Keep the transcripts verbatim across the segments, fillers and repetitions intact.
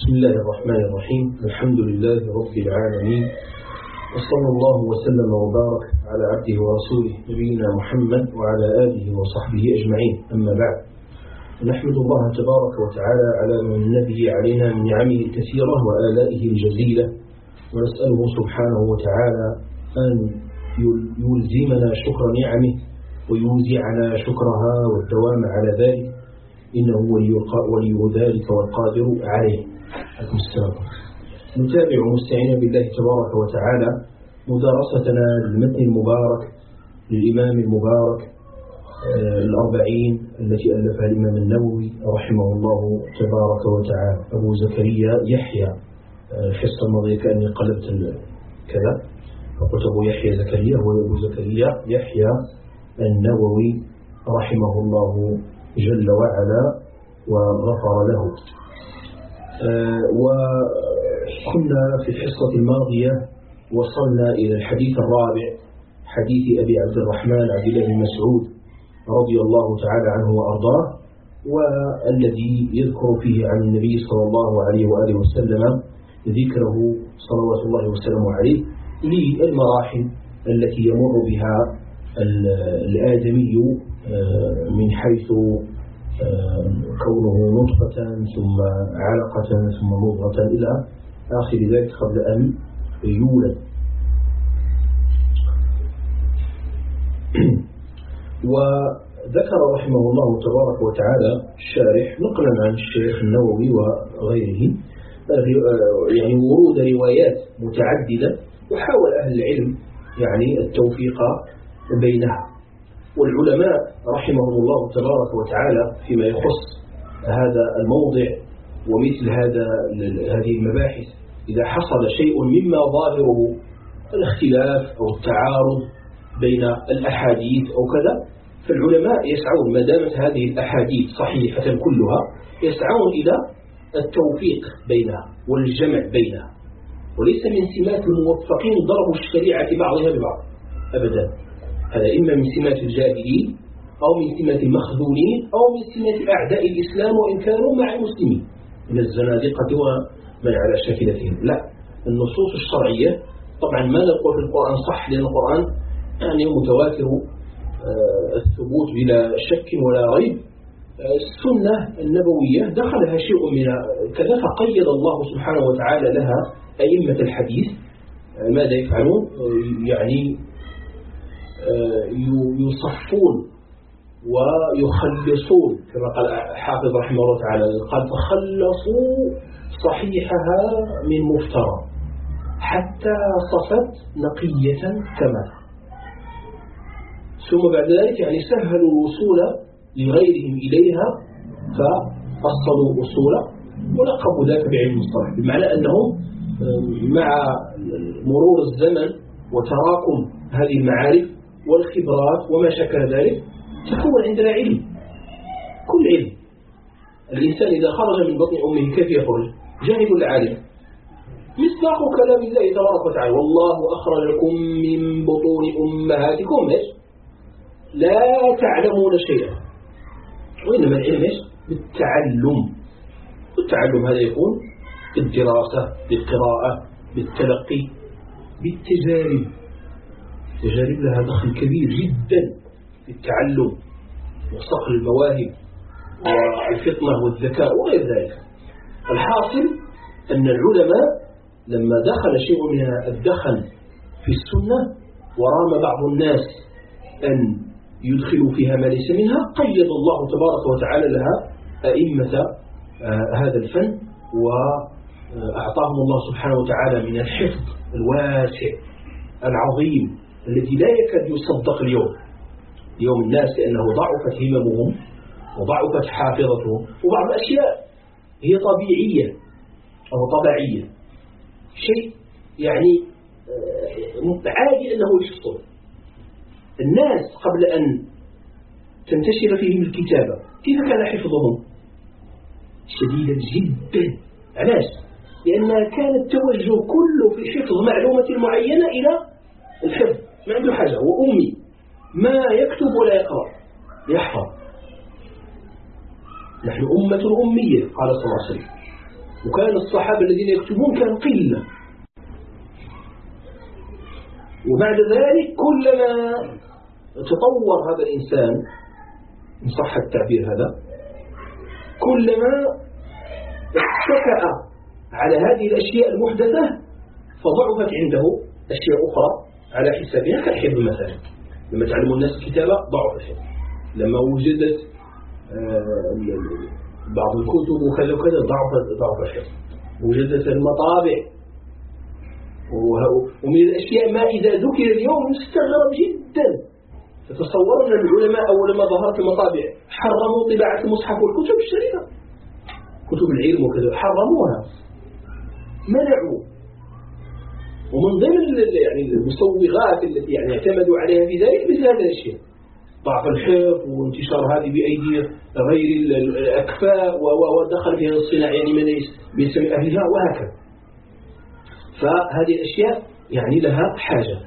بسم الله الرحمن الرحيم. الحمد لله رب العالمين، وصلى الله وسلم وبارك على عبده ورسوله نبينا محمد وعلى آله وصحبه أجمعين. أما بعد، نحمد الله تبارك وتعالى على من به علينا من نعمه الكثيرة وآلائه الجزيلة، ونسأله سبحانه وتعالى أن يلزمنا شكر نعمه ويوزعنا شكرها والدوام على ذلك، إنه ولي ذلك والقادر عليه. عليكم السلام. نتابع مستعينا بالله تبارك وتعالى مدارستنا للمتن المبارك للإمام المبارك الأربعين التي ألفها الإمام النووي رحمه الله تبارك وتعالى، أبو زكريا يحيى. الحصة الماضية كأني قلبت كذا فقلت أبو يحيى زكريا، هو أبو زكريا يحيى النووي رحمه الله جل وعلا وغفر له. أه وكنا في الحصة الماضية وصلنا إلى الحديث الرابع، حديث أبي عبد الرحمن عبد الله بن مسعود رضي الله تعالى عنه وأرضاه، والذي يذكر فيه عن النبي صلى الله عليه وآله وسلم ذكره صلوات الله وسلامه عليه للمراحل التي يمر بها الآدمي من حيث كونه نطفة ثم علقة ثم مضغة إلى آخر ذلك قبل أن يولد. وذكر رحمه الله تبارك وتعالى الشارح نقلا عن الشيخ النووي وغيره يعني ورود روايات متعددة، وحاول أهل العلم يعني التوفيق بينها. والعلماء رحمهم الله تبارك وتعالى فيما يخص هذا الموضع ومثل هذا هذه المباحث، إذا حصل شيء مما ظاهره الاختلاف أو التعارض بين الأحاديث أو كذا، فالعلماء يسعون ما دامت هذه الأحاديث صحيحة كلها يسعون إلى التوفيق بينها والجمع بينها، وليس من سمات الموفقين ضرب الشريعة بعضها ببعض أبدا. هذا إما من سمات الجاهلين أو من سمات المخذولين أو من سمات أعداء الإسلام وإن كانوا مع المسلمين من الزنادقة ومن على شاكلتهم. لا، النصوص الشرعية طبعا ما نقول في القرآن صح، لأن القرآن يعني متواتر الثبوت بلا شك ولا ريب. السنة النبوية دخلها شيء من كذا، فقيد الله سبحانه وتعالى لها أئمة الحديث ماذا يفعلون؟ يعني يصفون ويخلصون كما قال حافظ رحمه الله تعالى، قال فخلصوا صحيحها من مفترى حتى صفت نقية كما، ثم بعد ذلك يعني سهلوا الوصول لغيرهم إليها فأصلوا أصولا ولقبوا ذلك بعلم المصطلح، بمعنى أنهم مع مرور الزمن وتراكم هذه المعارف والخبرات وما شكل ذلك تكون عندنا علم. كل علم الإنسان إذا خرج من بطن أمه كيف يخرج؟ جاهل العالم. مصداق كلام الله تبارك وتعالى والله أخرجكم من بطون أمهاتكم لا تعلمون شيئا، وإنما العلم بالتعلم. والتعلم هذا يكون بالدراسة بالقراءة بالتلقي بالتجارب. التجارب لها دخل كبير جدا في التعلم وصقل المواهب والفطنة والذكاء وغير ذلك. الحاصل أن العلماء لما دخل شيء من الدخل في السنة ورام بعض الناس أن يدخلوا فيها ما ليس منها، قيد الله تبارك وتعالى لها أئمة هذا الفن، وأعطاهم الله سبحانه وتعالى من الحفظ الواسع العظيم الذي لا يكاد يصدق اليوم اليوم الناس، لأنه ضعفت هممهم وضعفت حافظتهم، وبعض الأشياء هي طبيعية أو طبيعية، شيء يعني عادي أنه يحصل. الناس قبل أن تنتشر فيهم الكتابة كيف كان حفظهم؟ شديدا جدا. علاش؟ لأن كان التوجه كله في حفظ معلومة معينة إلى الحفظ، ما عنده حاجة، وأمي ما يكتب ولا يقرأ يحفظ. نحن أمة أمية قال صلى الله عليه وسلم، وكان الصحابة الذين يكتبون كان قلة. وبعد ذلك كلما تطور هذا الإنسان إن صح التعبير هذا، كلما اتكأ على هذه الأشياء المحدثة فضعفت عنده أشياء أخرى على حسابها، كالحفظ مثلا. لما تعلموا الناس الكتابة ضعف الحفظ، لما وجدت بعض الكتب وكذا وكذا ضعف ضعف الحفظ، وجدت المطابع. ومن الأشياء ما إذا ذكر اليوم مستغرب جدا. تتصور أن العلماء أول ما ظهرت المطابع حرموا طباعة المصحف والكتب الشريفة، كتب العلم وكذا حرموها، منعوا. ومن ضمن يعني المسوغات التي يعني اعتمدوا عليها في ذلك مثل هذه الأشياء، ضعف الحفظ وانتشار هذه بأيدي غير الأكفاء ودخل فيها الصناع يعني من يسمى أهلها وهكذا. فهذه الأشياء يعني لها حاجة.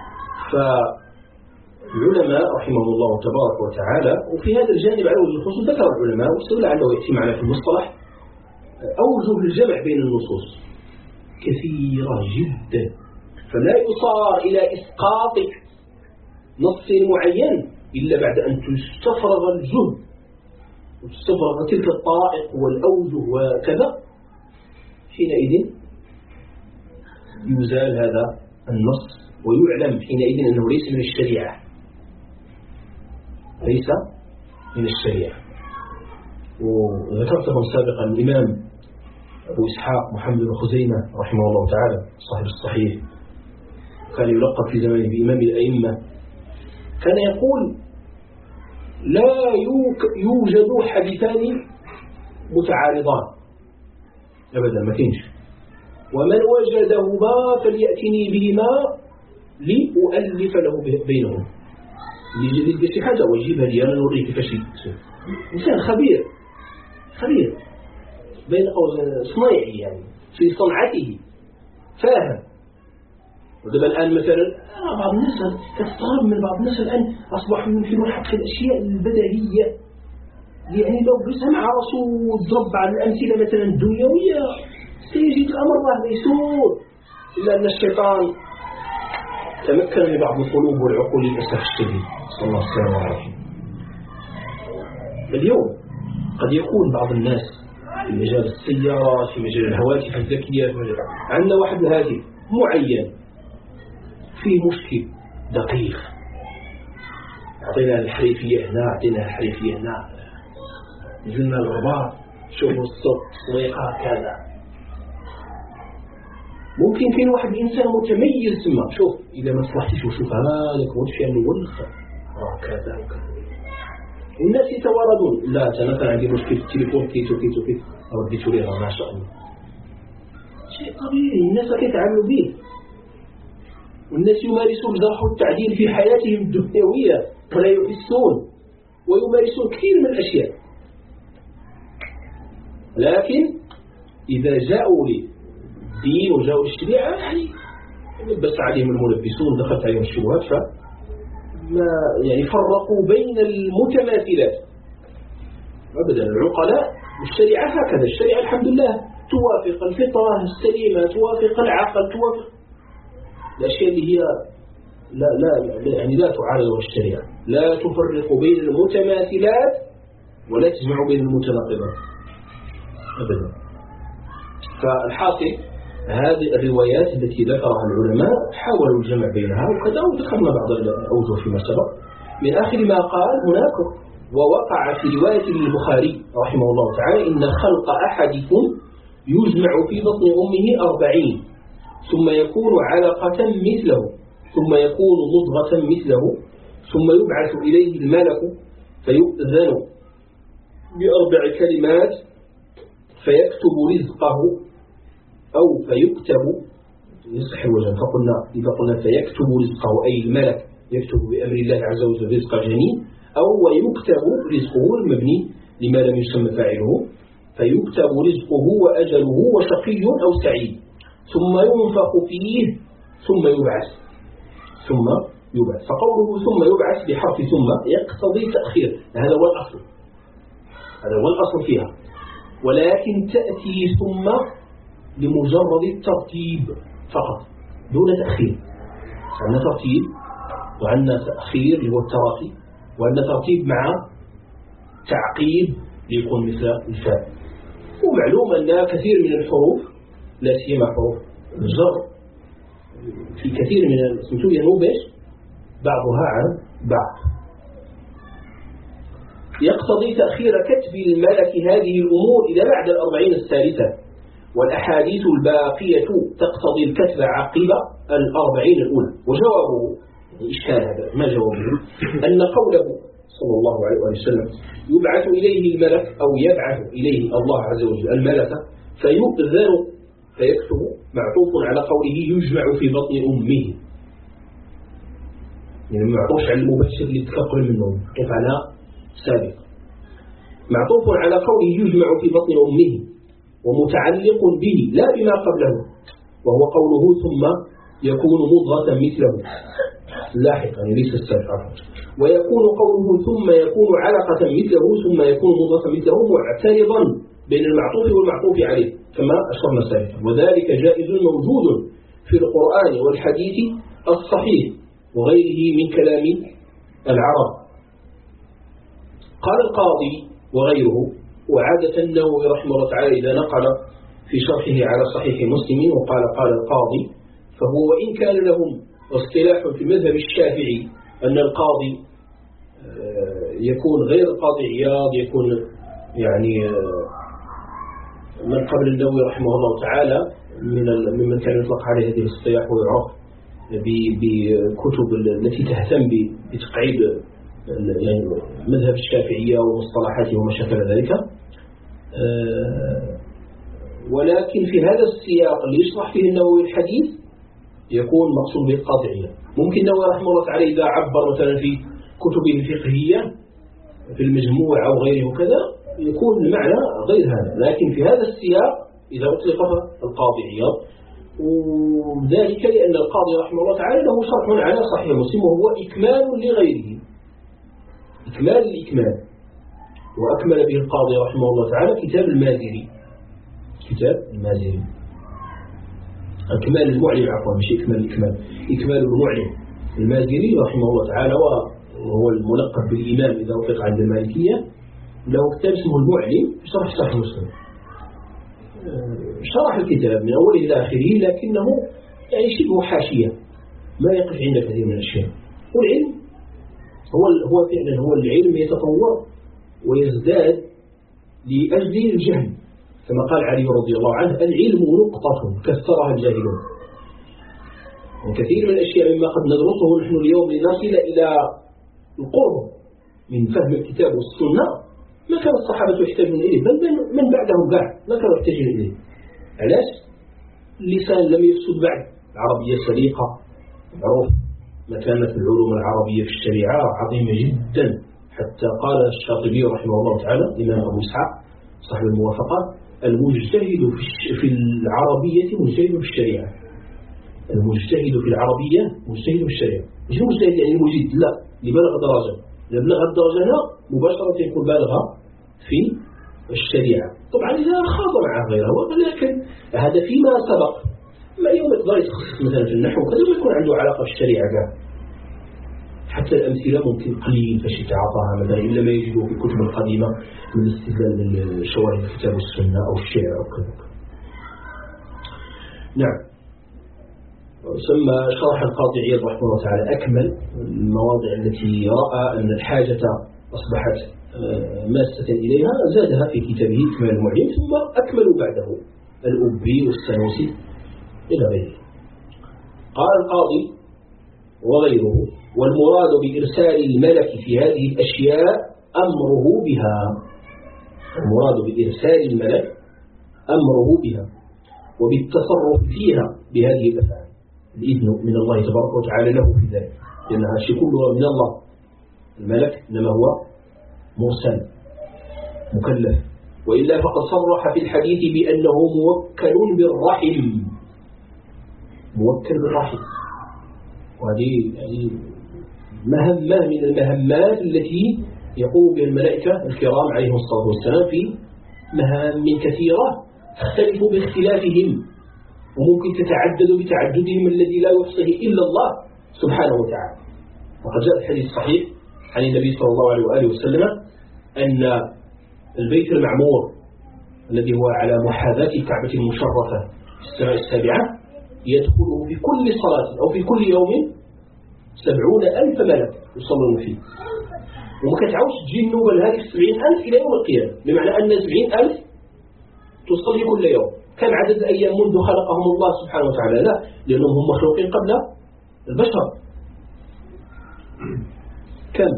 فالعلماء رحمه الله تبارك وتعالى، وفي هذا الجانب على وجه الخصوص ذكر العلماء واستغل عنه يأتي معنا في المصطلح أوجه الجمع بين النصوص كثيرة جدا، فلا يصار إلى إسقاط نص معين إلا بعد أن تستفرغ الجهد وتستفرغ تلك الطرائق والأوجه وكذا. حينئذ يزال هذا النص ويعلم حينئذ أنه ليس من الشريعة، ليس من الشريعة. وذكرتهم سابقا الإمام أبو إسحاق محمد بن خزيمة رحمه الله تعالى صاحب الصحيح، كان يلقب في زمانه بإمام الأئمة، كان يقول لا يوجد حديثان متعارضان أبدا، ما كنش، ومن وجدهما فليأتني بهما لأؤلف له بينهم، يجي بشي حاجة ويجيبها لي أنا نوريك كيفاش يكتب. إنسان خبير خبير بين قوس صنايعي يعني في صنعته فاهم. ودابا الآن مثلا بعض الناس تستغرب من بعض الناس الآن أصبحوا يمكنون حق الأشياء البديهية، يعني لو بسمع رسول ضرب على الأمثلة مثلا الدنيوية سيجد الأمر الله يسود، إلا أن الشيطان تمكن من بعض القلوب والعقول للأسف الشديد، صلى الله عليه وسلم. اليوم قد يكون بعض الناس في مجال السيارات، في مجال الهواتف الذكية، عندنا واحد هاتف معين فيه مشكل دقيق، أعطينا الحريفية هنا، أعطينا الحريفية هنا، نزلنا الرباط، شوفوا الصوت صويقة كذا. ممكن كاين واحد الإنسان متميز ثم شوف إذا ما صلحتش وشوف هذاك وتفي أنه ولخ راه كذا وكذا. والناس يتواردون، لا أنا كان عندي مشكل في التليفون كيتو كيتو كيتو رديتو ليها ما شاء الله. شيء طبيعي الناس كيتعاملوا به، والناس يمارسون الجرح والتعديل في حياتهم الدنيوية ولا يحسون، ويمارسون كثير من الأشياء. لكن إذا جاءوا للدين وجاءوا للشريعة يعني لبس عليهم الملبسون، دخلت عليهم الشبهات، فما يعني فرقوا بين المتماثلات أبدا. العقلاء الشريعة هكذا، الشريعة الحمد لله توافق الفطرة السليمة، توافق العقل، توافق الأشياء اللي هي لا لا يعني لا تعارض الشريعة، لا تفرق بين المتماثلات ولا تجمع بين المتناقضات أبدا. فالحاصل هذه الروايات التي ذكرها العلماء حاولوا الجمع بينها وكذا، وذكرنا بعض الأوجه فيما سبق. من آخر ما قال هناك: ووقع في رواية للبخاري رحمه الله تعالى إن خلق أحدكم يجمع في بطن أمه أربعين ثم يكون علقة مثله ثم يكون مضغة مثله ثم يبعث إليه الملك فيؤذن بأربع كلمات فيكتب رزقه أو فيكتب يصح الوجه. فقلنا إذا قلنا فيكتب رزقه أي الملك يكتب بأمر الله عز وجل رزق جنين، أو ويكتب رزقه المبني لما لم يسمى فاعله، فيكتب رزقه وأجله وشقي أو سعيد، ثم ينفخ فيه ثم يبعث ثم يبعث. فقوله ثم يبعث بحرف ثم يقتضي تأخير، هذا هو الأصل، هذا هو الأصل فيها. ولكن تأتي ثم لمجرد الترتيب فقط دون تأخير. عندنا ترتيب وعندنا تأخير اللي هو التراخي، وعندنا ترتيب مع تعقيب ليكون مثل الفاء. ومعلوم أن كثير من الحروف لا سيما حروف الجر في كثير من الاسمتو ينوبش بعضها عن بعض، يقتضي تأخير كتب الملك هذه الأمور إلى بعد الأربعين الثالثة، والأحاديث الباقية تقتضي الكتب عقب الأربعين الأولى. وجوابه إشكال هذا ما جوابه أن قوله صلى الله عليه وسلم يبعث إليه الملك أو يبعث إليه الله عز وجل الملك فيؤذن فيكتب معطوف على قوله يجمع في بطن أمه، يعني معطوف على المبشر اللي تكبر منه معطوف على سابق، معطوف على قوله يجمع في بطن أمه ومتعلق به لا بما قبله، وهو قوله ثم يكون مضغة مثله لاحقا يعني ليس السابق، ويكون قوله ثم يكون علقة مثله ثم يكون مضغة مثله معترضا بين المعطوف والمعطوف عليه كما أشرنا سابقا، وذلك جائز موجود في القرآن والحديث الصحيح وغيره من كلام العرب. قال القاضي وغيره، وعادة النووي رحمه الله تعالى إذا نقل في شرحه على صحيح مسلم وقال قال القاضي فهو وإن كان لهم اصطلاح في المذهب الشافعي أن القاضي يكون غير القاضي عياض، يكون يعني من قبل النووي رحمه الله تعالى من ممن كان يطلق عليه هذه الاصطلاح ويعرف بكتب التي تهتم بتقعيد يعني مذهب الشافعية ومصطلحاته وما شابه ذلك. ولكن في هذا السياق اللي يشرح فيه النووي الحديث يكون مقصود به القاضي عياض. ممكن النووي رحمه الله تعالى إذا عبر مثلا في كتبه الفقهية في المجموع أو غيره وكذا يكون المعنى غير هذا، لكن في هذا السياق إذا أطلق القاضي عياض، وذلك لأن القاضي رحمه الله تعالى له شرح على صحيح مسلم وهو إكمال لغيره، إكمال الإكمال، وأكمل به القاضي رحمه الله تعالى كتاب المازري، كتاب المازري إكمال المعلم عفوا مش إكمال الإكمال، إكمال المعلم المازري رحمه الله تعالى، وهو الملقب بالإمام إذا وفق عند المالكية، له كتاب اسمه المعلم شرح صحيح مسلم، شرح الكتاب من أوله إلى آخره لكنه يعني شبه حاشية ما يقف عند كثير من الأشياء. والعلم هو هو فعلا هو العلم يتطور ويزداد لأجل الجهل، كما قال علي رضي الله عنه العلم نقطة كسرها الجاهلون. وكثير من الأشياء مما قد ندرسه نحن اليوم لنصل إلى القرب من فهم الكتاب والسنة ما كان الصحابة يحتاجون إليه، بل من بعدهم بعد ما كانوا يحتاجون إليه. علاش؟ اللسان لم يفسد بعد، العربية سليقة معروف، مكانة العلوم العربية في الشريعة عظيمة جدا، حتى قال الشاطبي رحمه الله تعالى إمام أبو إسحاق صاحب الموافقات المجتهد في العربية مجتهد في الشريعة، المجتهد في العربية مجتهد في الشريعة، مش مجتهد يعني مجيد، لا لبلغ درجة، لبلغ الدرجة لا مباشرة يكون بالغة في الشريعة. طبعا إذا خاض مع غيره، ولكن هذا فيما سبق، ما يوم يقدر يتخصص مثلا في النحو وكذا ما يكون عنده علاقة بالشريعة كاع، حتى الأمثلة ممكن قليل فاش يتعاطاها مثلا إلا ما يجدوا في الكتب القديمة من الاستدلال من شواهد الكتاب والسنة أو الشعر أو كذا. نعم. ثم شرح القاضي عياض رحمه الله تعالى أكمل المواضع التي رأى أن الحاجة أصبحت ماسة إليها زادها في كتابه إكمال المعلم، ثم أكملوا بعده الأبي والسنوسي إلى غيره. قال القاضي وغيره والمراد بإرسال الملك في هذه الأشياء أمره بها، المراد بإرسال الملك أمره بها وبالتصرف فيها بهذه الأفعال، الإذن من الله تبارك وتعالى له في ذلك، لأنها شيء كلها من الله. الملك إنما هو مرسل مكلف، وإلا فقد صرح في الحديث بأنه موكل بالرحم، موكل بالرحم، وهذه يعني مهمة من المهمات التي يقوم بها الملائكة الكرام عليهم الصلاة والسلام في مهام كثيرة تختلف باختلافهم وممكن تتعدد بتعددهم الذي لا يحصيه إلا الله سبحانه وتعالى. وقد جاء الحديث الصحيح عن النبي صلى الله عليه وآله وسلم أن البيت المعمور الذي هو على محاذاة الكعبة المشرفة في السماء السابعة يدخله في كل صلاة أو في كل يوم سبعون ألف ملك يصلون فيه، وما كتعاوش تجي النوبة لهذه السبعين ألف إلى يوم القيامة، بمعنى أن سبعين ألف تصلي كل يوم. كم عدد الأيام منذ خلقهم الله سبحانه وتعالى؟ لا، لأنهم هم مخلوقين قبل البشر. كم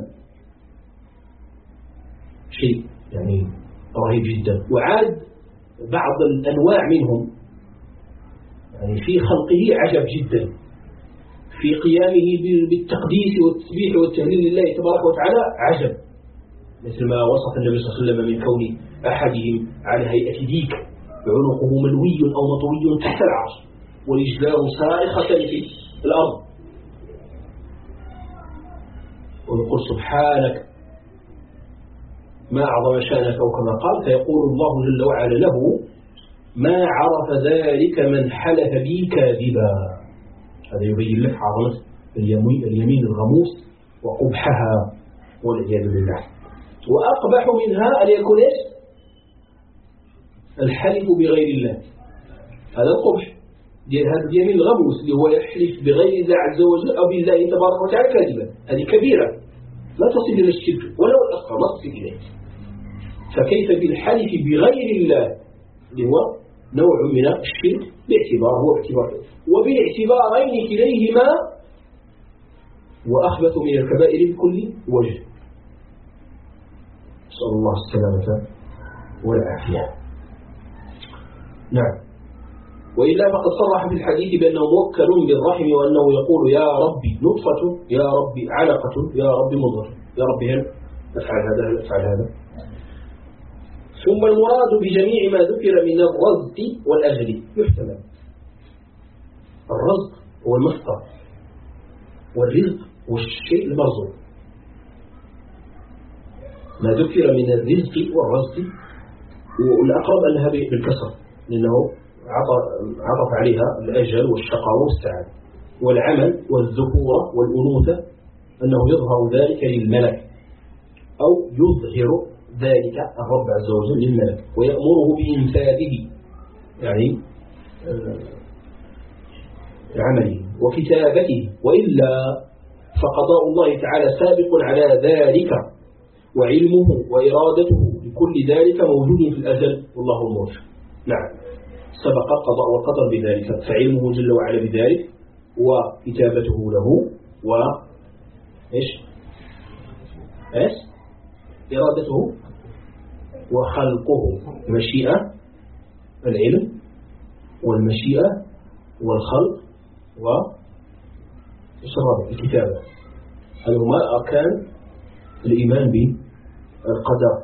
شيء يعني رهيب جدا. وعاد بعض الأنواع منهم يعني في خلقه عجب جدا، في قيامه بالتقديس والتسبيح والتهليل لله تبارك وتعالى عجب، مثل ما وصف النبي صلى الله عليه وسلم من كون أحدهم على هيئة ديك عنقه ملوي أو مطوي تحت العرش ورجلاه صارخة في الأرض، ويقول سبحانك ما أعظم شأنك أو كما قال، فيقول الله جل وعلا له ما عرف ذلك من حلف بي كاذبا. هذا يبين لك عظمة اليمين الغموس وقبحها والعياذ بالله. وأقبح منها أن يكون الحلف بغير الله، هذا القبح ديال هذا اليمين الغموس اللي هو يحلف بغير الله عز وجل أو بالله تبارك وتعالى كاذبا، هذه كبيرة لا تصل إلى الشرك ولو الأصغر لا تصل إليه. فكيف بالحلف بغير الله اللي هو نوع من الشرك باعتبار هو اعتبار، وبالاعتبارين كليهما وأخبث من الكبائر بكل وجه. نسأل الله السلامة والعافية. نعم. وإلا فقد صرح في الحديث بأنه موكل بالرحم، وأنه يقول يا ربي نطفة، يا ربي علقة، يا ربي مضغة، يا ربي هل أفعل هذا هل أفعل هذا. ثم المراد بجميع ما ذكر من الرزق والأجل يحتمل. الرزق هو المصدر، والرزق هو الشيء المرزوق. ما ذكر من الرزق والرزق والأقرب أنها بالكسر، لأنه عطف عليها الأجل والشقاء والسعادة. والعمل والذكورة والأنوثة أنه يظهر ذلك للملك أو يظهر ذلك الرب عز وجل للملك ويأمره بإنفاذه يعني عمله وكتابته، وإلا فقضاء الله تعالى سابق على ذلك، وعلمه وإرادته لكل ذلك موجود في الأزل والله الموفق. نعم، سبق القضاء والقدر بذلك، فعلمه جل وعلا بذلك وكتابته له و إيش إيش إرادته وخلقه، مشيئة العلم والمشيئة والخلق والكتابة، هذه هما أركان الإيمان بالقدر.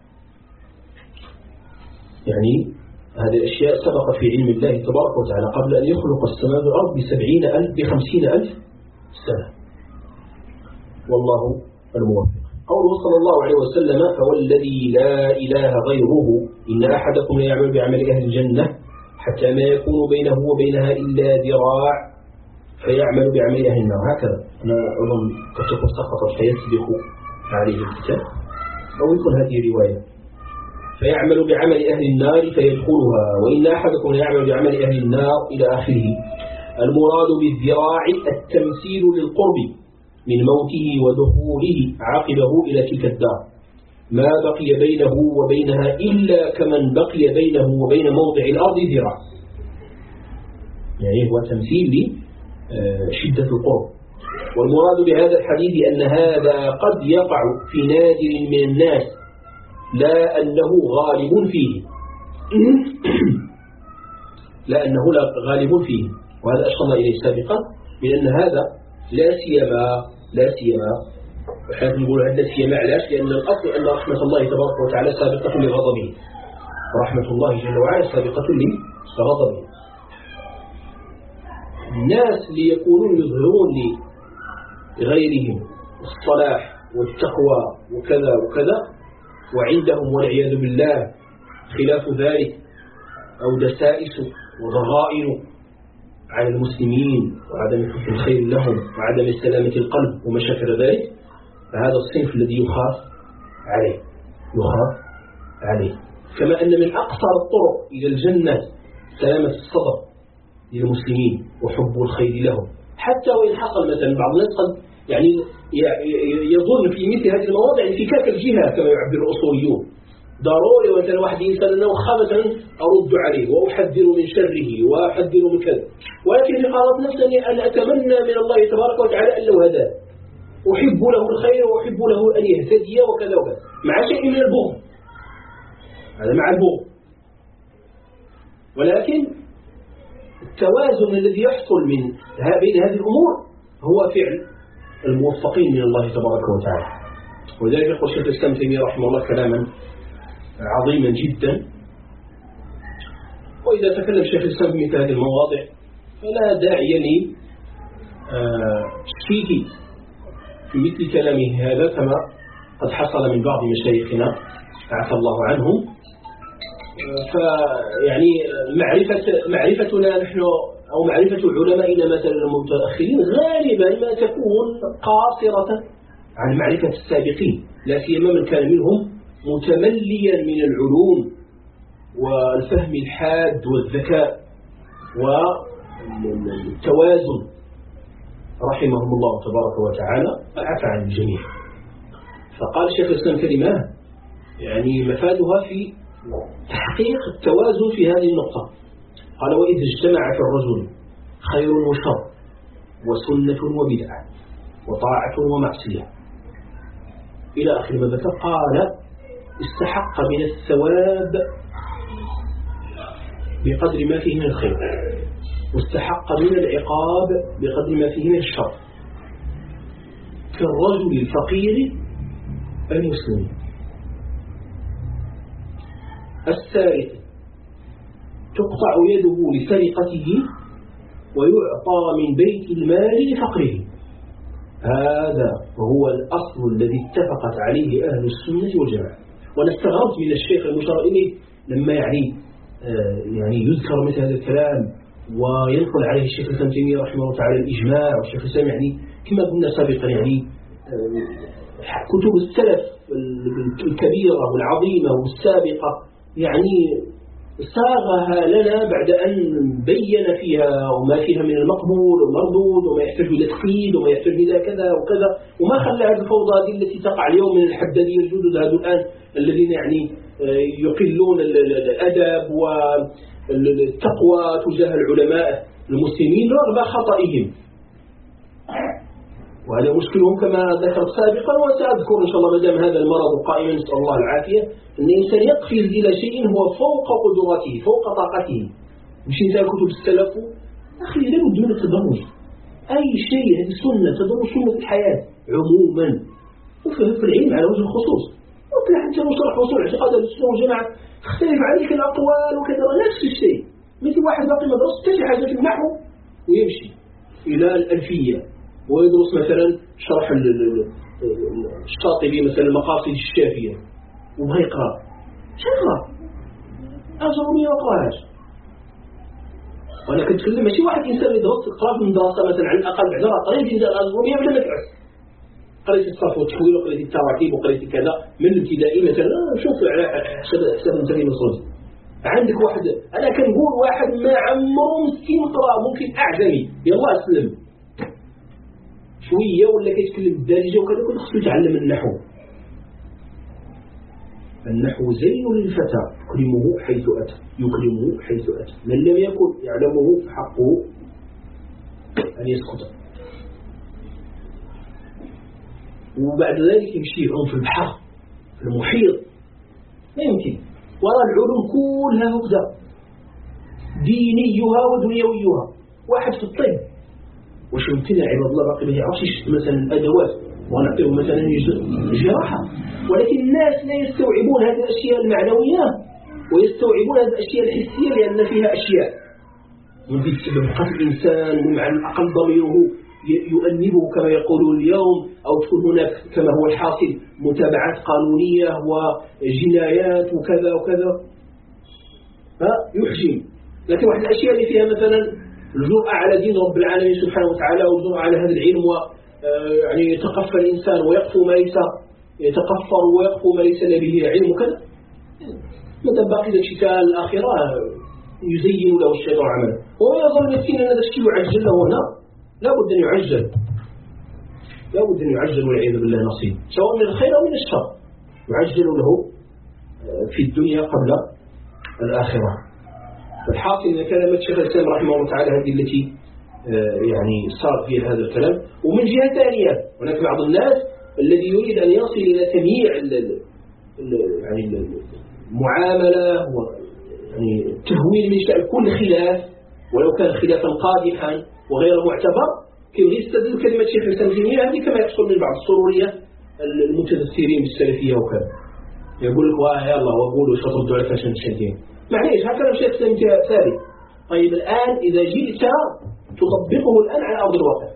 يعني هذه الأشياء سبقت في علم الله تبارك وتعالى قبل أن يخلق السماء والأرض بسبعين ألف بخمسين ألف سنة، والله الموفق. قوله صلى الله عليه وسلم فوالذي لا إله غيره إن أحدكم لا يعمل بعمل أهل الجنة حتى ما يكون بينه وبينها إلا ذراع فيعمل بعمل أهل النار. هكذا أنا أظن قد تكون سقطت فيسبق عليه الكتاب، أو يكون هذه رواية فيعمل بعمل أهل النار فيدخلها وإن أحدكم لا يعمل بعمل أهل النار إلى آخره. المراد بالذراع التمثيل للقرب من موته ودخوله عقبه إلى تلك الدار، ما بقي بينه وبينها إلا كمن بقي بينه وبين موضع الأرض ذراع، يعني هو تمثيل لشدة القرب. والمراد بهذا الحديث أن هذا قد يقع في نادر من الناس لا أنه غالب فيه لا أنه لا غالب فيه، وهذا أشرنا إليه سابقا من أن هذا لا سيما لا سيما وحيث نقول هذا سيما علاش؟ لأن الأصل أن رحمة الله تبارك وتعالى سابقة لغضبه، ورحمة الله جل وعلا سابقة لغضبه. الناس ليكونون يظهرون لغيرهم الصلاح والتقوى وكذا وكذا، وعندهم والعياذ بالله خلاف ذلك أو دسائس وضغائن على المسلمين وعدم حسن الخير لهم وعدم سلامة القلب وما شابه ذلك، فهذا الصنف الذي يخاف عليه يخاف عليه. كما أن من أقصر الطرق إلى الجنة سلامة الصدر للمسلمين وحب الخير لهم، حتى وإن حصل مثلا بعض الناس قد يعني يظن في مثل هذه المواضع انفكاك الجهة كما يعبر الأصوليون، ضروري وأنت واحد إنسان أنه خبثا أرد عليه وأحذر من شره وأحذر من كذا، ولكن في قرارة نفسي أن أتمنى من الله تبارك وتعالى أن لو هداه أحب له الخير وأحب له أن يهتدي وكذا وكذا، مع شيء من البغض، هذا مع البغض. ولكن التوازن الذي يحصل من بين هذه الأمور هو فعل الموفقين من الله تبارك وتعالى. ولذلك يقول الشيخ الإسلام ابن تيمية رحمه الله كلاما عظيما جدا، وإذا تكلم الشيخ الإسلام في مثل هذه المواضع فلا داعي لي تشكيكي في مثل كلامه هذا كما قد حصل من بعض مشايخنا عفى الله عنهم. فيعني معرفة معرفتنا نحن أو معرفة علمائنا مثلا المتأخرين غالبا ما تكون قاصرة عن معرفة السابقين، لا سيما من كان منهم متمليا من العلوم والفهم الحاد والذكاء والتوازن رحمهم الله تبارك وتعالى وعفى عن الجميع. فقال الشيخ الإسلام كلمة يعني مفادها في تحقيق التوازن في هذه النقطة. قال: وإذ اجتمع في الرجل خير وشر وسنة وبدعة وطاعة ومعصية إلى آخر ما ذكر، قال: استحق من الثواب بقدر ما فيه من الخير، واستحق من العقاب بقدر ما فيه من الشر، كالرجل الفقير المسلم السارق تقطع يده لسرقته ويعطى من بيت المال لفقره. هذا هو الأصل الذي اتفقت عليه أهل السنة والجماعة. وأنا استغربت من الشيخ المشار إليه لما يعني آه يعني يذكر مثل هذا الكلام وينقل عليه الشيخ الإسلام ابن تيمية رحمه الله تعالى الإجماع، والشيخ الإسلام يعني كما قلنا سابقا يعني آه كتب السلف الكبيرة والعظيمة والسابقة يعني ساغها لنا بعد أن بين فيها وما فيها من المقبول والمردود وما يحتاج إلى تقييد وما يحتاج إلى كذا وكذا، وما خلى هذه الفوضى هذه التي تقع اليوم من الحدادية الجدد هذو الآن الذين يعني يقلون الأدب والتقوى تجاه العلماء المسلمين رغم خطئهم، وهذا مشكلهم كما ذكرت سابقا وسأذكر إن شاء الله ما دام هذا المرض قائما نسأل الله العافية، أن الإنسان يقفز إلى شيء هو فوق قدراته فوق طاقته. مش إنسان كتب السلف أخي لا بد من التدرج، أي شيء هذه السنة تدرج سنة الحياة عموما وفهم في العلم على وجه الخصوص. وطلع أنت مشرح وصول اعتقاد السنة والجماعة تختلف عليك الأقوال وكذا نفس الشيء، مثل واحد باقي مدرسة تجي حاجة في النحو ويمشي إلى الألفية ويدرس مثلا شرح الشاطبي مثلا المقاصد الشافية وما يقرأ شغرة أجرمي وقراش. وأنا كنت أتكلم ماشي واحد إنسان يدرس قراءة من دراسة مثلا على الأقل بعشرة قريت إنسان أجرمية ولا ما تعرف، قريت الصرف والتحويل وقريت التراكيب وقريت كذا من الابتدائي مثلا. شوف على حسب حسب المثالي المصري عندك واحد أنا كنقول واحد ما عمره مسكين قراء ممكن أعجمي يلا أسلم شوية ولا كيتكلم بالدارجة وكذا كل خصو يتعلم النحو. النحو زين للفتى يكرمه حيث أتى يكرمه حيث أتى، من لم يكن يعلمه فحقه أن يسكت. وبعد ذلك يمشي يعوم في البحر في المحيط ما يمكن، وراء العلوم كلها هكذا دينيها ودنيويها. واحد في الطب واش يمكن عباد الله باقي ما يعرفش مثلا الادوات ونعطيه مثلا الجراحه، ولكن الناس لا يستوعبون هذه الاشياء المعنويه ويستوعبون هذه الاشياء الحسيه لان فيها اشياء ممكن تسبب قتل انسان ومع الاقل ضميره يؤنبه كما يقولون اليوم، او تكون هناك كما هو الحاصل متابعات قانونيه وجنايات وكذا وكذا. يحجم. لكن واحد الأشياء اللي فيها مثلا الجرأة على دين رب العالمين سبحانه وتعالى والجرأة على هذا العلم و يعني يتقفى الإنسان ويقفو ما ليس يتقفر ويقفو ما ليس به علم وكذا، ماذا باقي ذا الشتاء الآخرة يزين له الشيطان عمله. وما يظن مسكين أن هذا الشيء يعجل له هنا، لا بد أن يعجل، لا بد أن يعجل والعياذ بالله نصيب، سواء من الخير أو من الشر يعجل له في الدنيا قبل الآخرة. الحاصل أن كلمة شيخ الإسلام رحمه الله تعالى هذه التي يعني صار فيها هذا الكلام. ومن جهة ثانية هناك بعض الناس الذي يريد أن يصل إلى تمييع يعني المعاملة يعني التهويل من شأن كل خلاف ولو كان خلافا قادحا وغير معتبر، كيف يستدل كلمة شيخ الإسلام تيمية هذه كما يحصل من بعض السرورية المتذكرين بالسلفية وكذا، يقول لك واه يلا وقولوا شطردوا على فاشن شنتين معليش هكذا شيخ الإسلام ثابت. طيب الآن إذا جئت تطبقه الآن على أرض الواقع،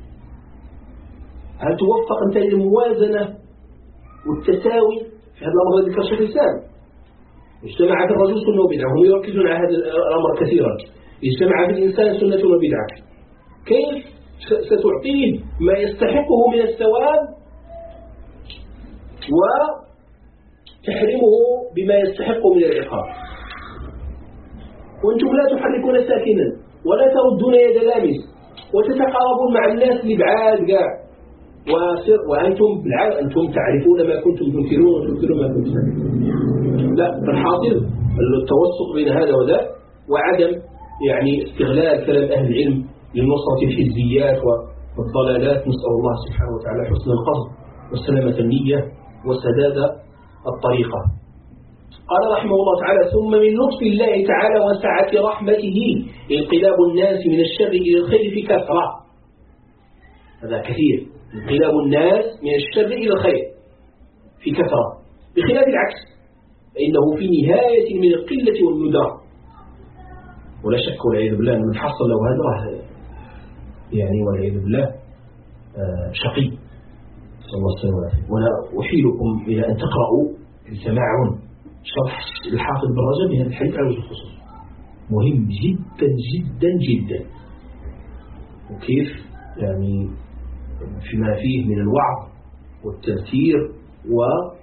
هل توفق أنت للموازنة والتساوي في هذا الأمر الذي ذكر شيخ الإسلام؟ اجتمع في الرجل سنة وبدعة، هم يركزون على هذا الأمر كثيرا. اجتمع في الإنسان سنة وبدعة، كيف ستعطيه ما يستحقه من الثواب وتحرمه بما يستحقه من العقاب؟ وأنتم لا تحركون ساكنا ولا تردون يد لامس وتتقاربون مع الناس لبعاد قاع، وأنتم بالعاد أنتم تعرفون ما كنتم تنكرون وتنكرون ما كنتم تنكرون. لا، الحاصل التوسط بين هذا وذا وعدم يعني استغلال كلام أهل العلم لنصرة الحزبيات والضلالات. نسأل الله سبحانه وتعالى حسن القصد وسلامة النية وسداد الطريقة. قال رحمه الله تعالى: ثم من لطف الله تعالى وسعة رحمته انقلاب الناس من الشر إلى الخير في كثرة. هذا كثير، انقلاب الناس من الشر إلى الخير في كثرة، بخلاف العكس فإنه في نهاية من القلة والندرة. ولا شك والعياذ بالله أن من حصل له هذا يعني والعياذ بالله شقي، صلى الله عليه وسلم. وأنا أحيلكم إلى أن تقرأوا التمعن شرح الحافظ بن رجب بهذا الحديث على وجه الخصوص، مهم جدا جدا جدا، وكيف يعني فيما فيه من الوعظ والتذكير و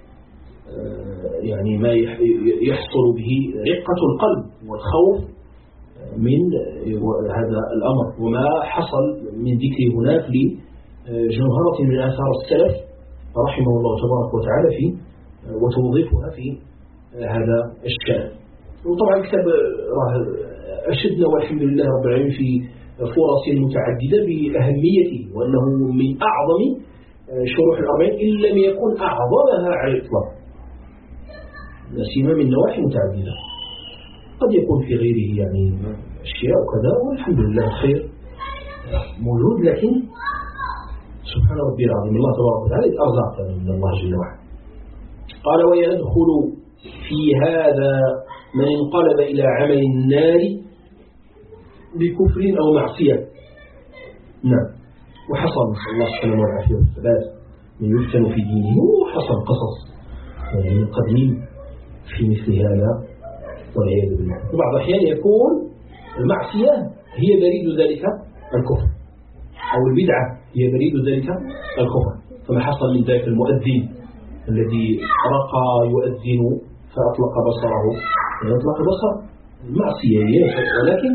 يعني ما يحصل به رقة القلب والخوف من هذا الأمر، وما حصل من ذكر هناك لجمهرة من آثار السلف رحمه الله تبارك وتعالى في وتوظيفها في هذا الشأن. وطبعا الكتاب أشدنا والحمد لله رب العالمين في فرص متعددة بأهميته، وأنه من أعظم شروح الأربعين إن لم يكن أعظمها على الإطلاق، نسيما من نواحي متعددة. قد يكون في غيره يعني أشياء وكذا، والحمد لله خير موجود، لكن سبحان ربي العظيم الله تبارك وتعالى أرزاق من الله جل وعلا. قال: ويدخل في هذا من انقلب إلى عمل النار بكفر أو معصية. نعم، وحصل نسأل الله سبحانه والعافية والثبات من يفتن في دينه، وحصل قصص يعني من قديم في مثل هذا والعياذ بالله. وبعض الأحيان يكون المعصية هي بريد ذلك الكفر، أو البدعة هي بريد ذلك الكفر، كما حصل من ذلك المؤذن الذي رقى يؤذن فأطلق بصره، يطلق بصر المعصية، ولكن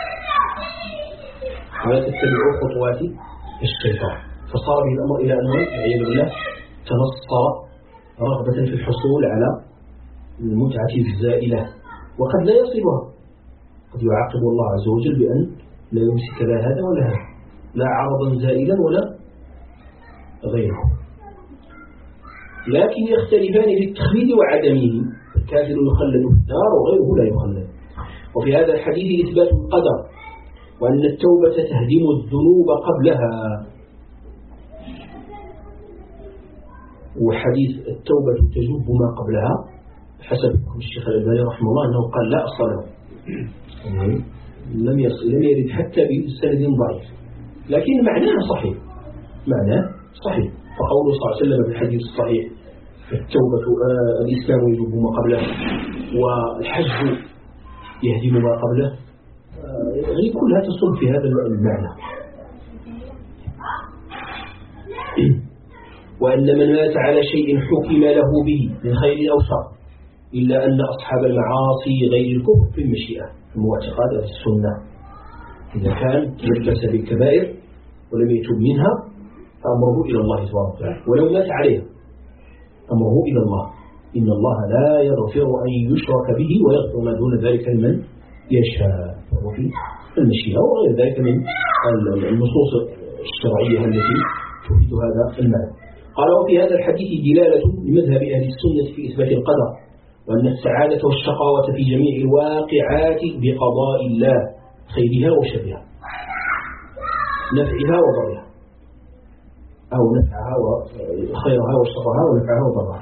ولا تتبعوا خطوات الشيطان، فصار به الأمر إلى أنه والعياذ بالله تنصر رغبة في الحصول على المتعة الزائلة، وقد لا يصلها، قد يعاقب الله عز وجل بأن لا يمسك لا هذا ولا هذا، لا عرضا زائلا ولا غيره، لكن يختلفان في التخليد وعدمه، الكافر يخلد في النار وغيره لا يخلد. وفي هذا الحديث إثبات القدر، وأن التوبة تهدم الذنوب قبلها. وحديث التوبة تجب ما قبلها حسب الشيخ الألباني رحمه الله أنه قال لا أصل له، يعني لم يصل لم يرد حتى بسند ضعيف، لكن معناه صحيح، معناه صحيح. فقوله صلى الله عليه وسلم في الحديث الصحيح: التوبة آه الإسلام يجب ما قبله، والحج يهدم ما قبله، يعني كلها تصب في هذا المعنى. وأن من مات على شيء حكم له به من خير أو شر، إلا أن أصحاب المعاصي غير الكفر في المشيئة المعتقد في السنة، إذا كان يلبس بالكبائر ولم يتوب منها فأمره إلى الله تبارك وتعالى، ولو مات عليها أمره إلى الله، إن الله لا يغفر أن يشرك به ويغفر ما دون ذلك لمن يشاء، وفي المشيئة وغير ذلك من النصوص الشرعية التي تفيد هذا المعنى. قال: وفي هذا الحديث دلالة لمذهب أهل السنة في إثبات القدر، وأن السعادة والشقاوة في جميع الواقعات بقضاء الله خيرها وشرها، نفعها وضرها، أو نفعها وخيرها وشرها ونفعها وضرها،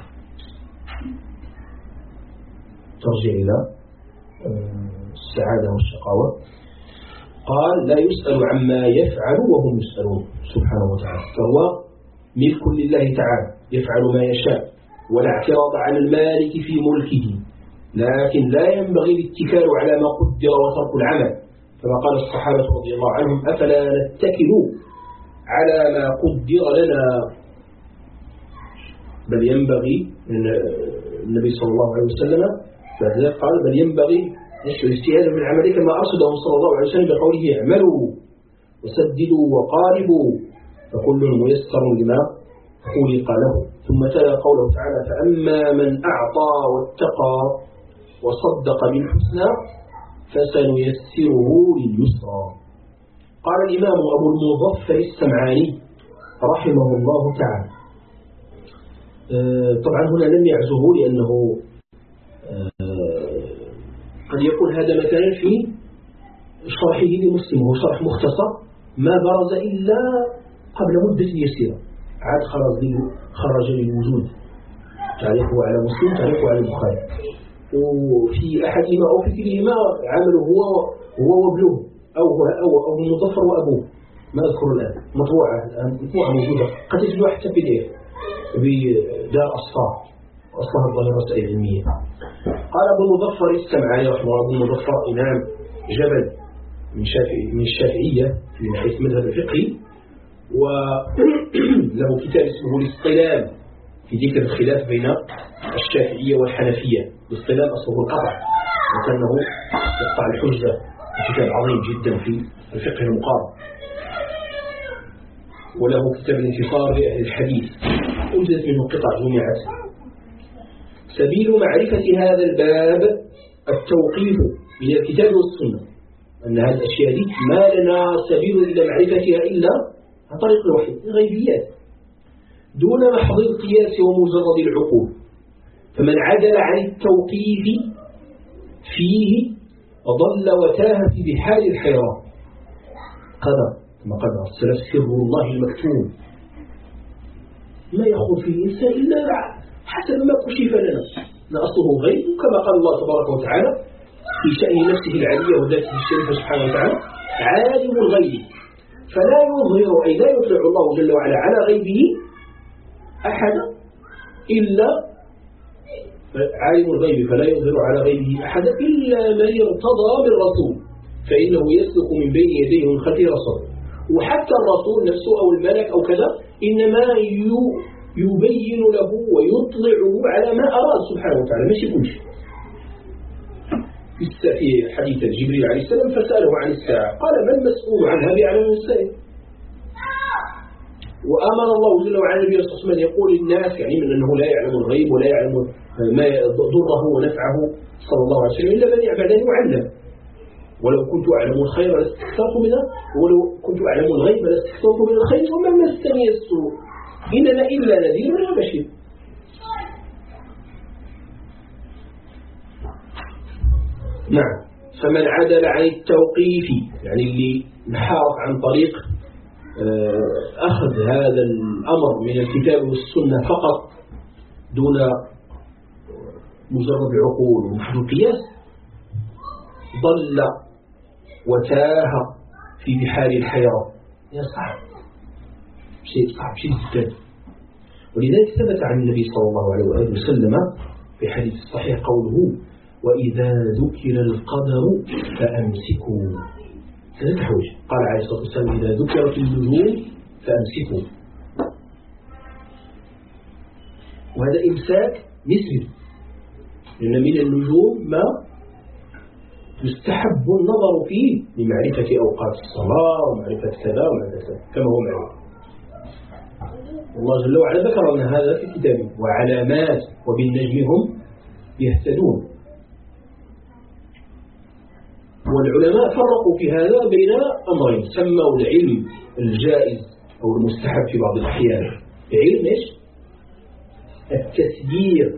ترجع إلى السعادة والشقاوة. قال: لا يسأل عما يفعل وهم يسألون سبحانه وتعالى، فهو ملك لله تعالى يفعل ما يشاء، ولا اعتراض على المالك في ملكه، لكن لا ينبغي الاتكال على ما قدر وترك العمل، كما قال الصحابة رضي الله عنهم: أفلا نتكل على ما قدر لنا، بل ينبغي، النبي صلى الله عليه وسلم بعد ذلك قال: بل ينبغي الاجتهاد من العمل كما أرشده صلى الله عليه وسلم بقوله: اعملوا وسددوا وقاربوا فكل ميسر لما خلق له. ثم تلا قوله تعالى: فأما من أعطى واتقى وصدق بالحسنى فسنيسره لليسرى. قال الإمام أبو المظفر السمعاني رحمه الله تعالى، طبعا هنا لم يعزه لأنه قد يكون هذا مثلا في شرحه لمسلم، هو شرح مختصر ما برز إلا قبل مدة يسيرة، عاد خرج خرج للوجود، تعرفه على مسلم تعرفه على البخاري، وفي أحدهما أو في كلهما عمله هو هو وابنه أو هو أو أو المظفر وأبوه، ما أذكر الآن، مطبوعة الآن مطبوعة موجودة، قد تجدها حتى في دير بدار أصفار أصلها الظاهرة الرسائل العلمية. قال أبو المظفر السمعاني رحمه الله: أبو المظفر إمام جبل من شافعي من الشافعية من حيث مذهب الفقهي، وله كتاب اسمه الاصطلال في ذكر الخلاف بين الشافعية والحنفية. الاصطلال أصله القطع، وكانه يقطع الحجة، كتاب عظيم جدا في الفقه المقارن. وله كتاب الانتصار لأهل الحديث، أوجدت منه قطع جمعت. سبيل معرفة هذا الباب التوقيف من الكتاب والسنة، أن هذه الأشياء دي ما لنا سبيل إلى معرفتها إلا عن طريق الوحي، الغيبيات دون محض القياس ومجرد العقول. فمن عدل عن التوقيف فيه ضل وتاه في بحال الحيران. قدر كما قدر السلف سر الله المكتوم، ما يخرج فيه الإنسان إلا حسب ما كشف لنا، نأصله غيب، كما قال الله تبارك وتعالى في شأن نفسه العلية وذاته الشريفة سبحانه وتعالى: عالم الغيب فلا يظهر، أي لا يطلع الله جل وعلا على غيبه أحدا إلا عالم الغيب فلا يظهر على غيبه أحدا إلا من ارتضى بالرسول فإنه يسلك من بين يديه من خلفه رسول. وحتى الرسول نفسه أو الملك أو كذا إنما يبين له ويطلعه على ما أراد سبحانه وتعالى، مش كل شيء. في حديث جبريل عليه السلام فسأله عن الساعة قال: ما المسؤول عنها بأعلم من السائل. وآمر الله جل وعلا النبي صلى الله عليه وسلم يقول للناس، يعني من أنه لا يعلم الغيب ولا يعلم ما ضره ونفعه صلى الله عليه وسلم إلا من يعبدني وعلم. ولو كنت أعلم الخير لاستكثرت منه، ولو كنت أعلم الغيب لاستكثرت من الخير وما مسني السوء إن أنا إلا نذير وبشير. نعم. فمن عدل عن التوقيف، يعني اللي انحرف عن طريق أخذ هذا الأمر من الكتاب والسنة فقط دون مجرد العقول ومحض القياس، ضل وتاه في بحار الحيرة. يا صعب، شيء صعب جدا. ولذلك ثبت عن النبي صلى الله عليه وسلم في حديث الصحيح قوله: وإذا ذكر القدر فأمسكوا. ثلاث حوجة. قال عليه الصلاة والسلام إذا ذكرت النجوم فأمسكوا، وهذا إمساك نسبي، لأن من النجوم ما يستحب النظر فيه لمعرفة أوقات الصلاة ومعرفة كذا ومعرفة كذا كما هو معلوم. الله جل وعلا ذكر لنا هذا في كتابه: وعلامات وبالنجم هم يهتدون. والعلماء فرقوا في هذا بين أمرين، سموا العلم الجائز أو المستحب في بعض الأحيان علم إيش؟ التسيير،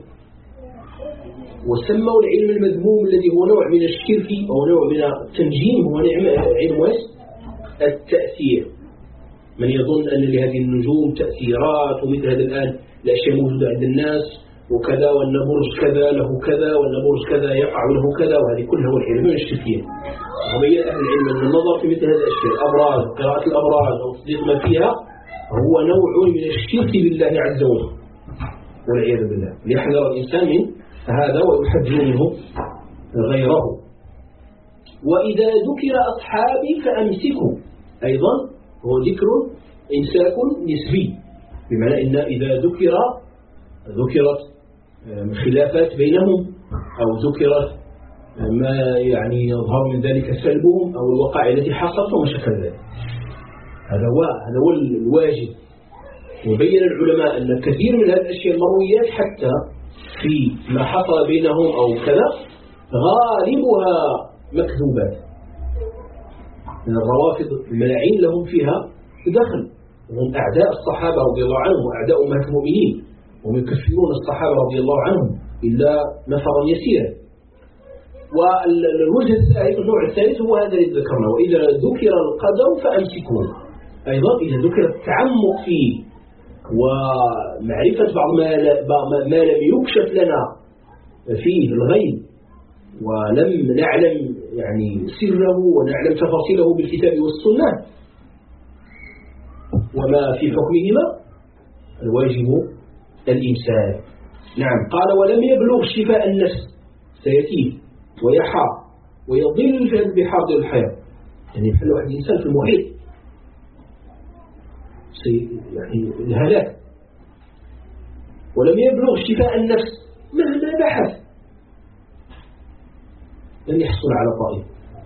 وسموا العلم المذموم الذي هو نوع من الشرك أو نوع من التنجيم هو علم إيش؟ التأثير. من يظن أن لهذه النجوم تأثيرات ومثل هذا الآن الأشياء موجودة عند الناس وكذا، وأن برج كذا له كذا، وأن برج كذا يقع له كذا، وهذه كلها هو العلم من الشركية. وبين أهل العلم أن النظر في مثل هذه الأشياء، الأبراج، قراءة الأبراج أو تصديق ما فيها، هو نوع من الشرك بالله عز وجل والعياذ بالله. ليحذر الإنسان من هذا ويحذر منه غيره. وإذا ذكر أصحابي فأمسكوا، أيضا هو ذكر إمساك نسبي، بمعنى أن إذا ذكر ذكرت خلافات بينهم أو ذكرت ما يعني يظهر من ذلك سلبهم أو الوقائع التي حصلت وما شكل ذلك. هذا هو هذا هو الواجب. وبين العلماء أن كثير من هذه الأشياء المرويات حتى في ما حصل بينهم أو كذا غالبها مكذوبات. من الروافض الملاعين لهم فيها دخل، وهم أعداء الصحابة رضي الله عنهم وأعداء أمهات المؤمنين، وهم يكفرون الصحابة رضي الله عنهم إلا نفرا يسيرا. والوجه الثالث النوع الثالث هو هذا الذي ذكرنا: وإذا ذكر القدر فأمسكوه. أيضا إذا ذكر التعمق فيه ومعرفة بعض ما, ما لم يكشف لنا فيه الغيب ولم نعلم يعني سره ونعلم تفاصيله بالكتاب والسنة وما في حكمهما، الواجب الإمساك. نعم. قال: ولم يبلغ شفاء النفس، سيتيه ويحار ويضل في البحار الحياة، يعني يحل واحد الإنسان في المحيط يعني الهلاك. ولم يبلغ شفاء النفس مهما بحث لن يحصل على طائف،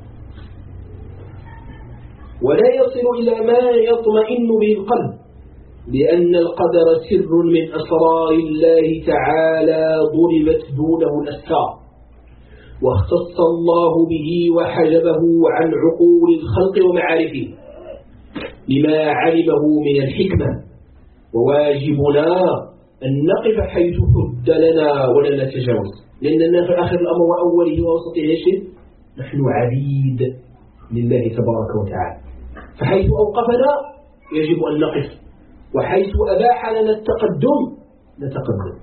ولا يصل إلى ما يطمئن به القلب، لأن القدر سر من أسرار الله تعالى ضربت دونه الأستار، واختص الله به وحجبه عن عقول الخلق ومعارفه لما علمه من الحكمة. وواجبنا أن نقف حيث حد لنا ولا نتجاوز، لأننا في آخر الأمر وأوله ووسطه نحن عبيد لله تبارك وتعالى، فحيث أوقفنا يجب أن نقف، وحيث أباح لنا التقدم نتقدم.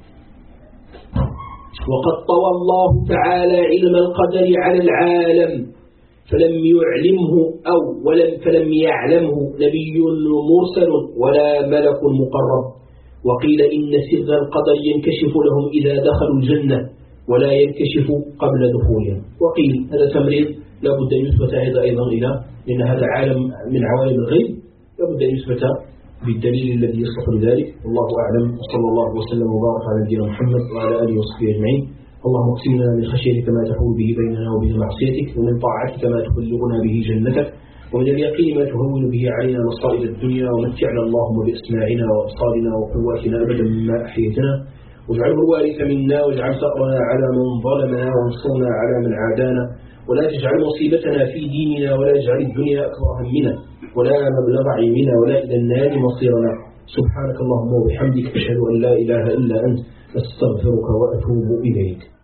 وقد طوى الله تعالى علم القدر على العالم فلم يعلمه أو ولم فلم يعلمه نبي مرسل ولا ملك مقرب. وقيل إن سر القدر ينكشف لهم إذا دخلوا الجنة ولا ينكشف قبل دخولهم. وقيل هذا تمريض لا بد أن يثبت أيضا إلى لأن هذا عالم من عوالم الغيب، لا بد أن يثبت بالدليل الذي يصلح لذلك. والله أعلم، صلى الله وسلم وبارك على نبينا محمد وعلى آله وصحبه أجمعين. اللهم اقسم لنا من خشيتك ما تحول به بيننا وبين معصيتك، ومن طاعتك ما تبلغنا به جنتك، ومن اليقين ما تهون به علينا مصائب الدنيا، ومتعنا اللهم بأسماعنا وأبصارنا وقواتنا أبدا مما أحييتنا، واجعله الوارث منا، واجعل ثأرنا على من ظلمنا، وانصرنا على من عادانا، ولا تجعل مصيبتنا في ديننا، ولا تجعل الدنيا أكبر همنا ولا مبلغ علمنا ولا إلى النار مصيرنا. سبحانك اللهم وبحمدك، أشهد أن لا إله إلا أنت، أستغفرك وأتوب إليك.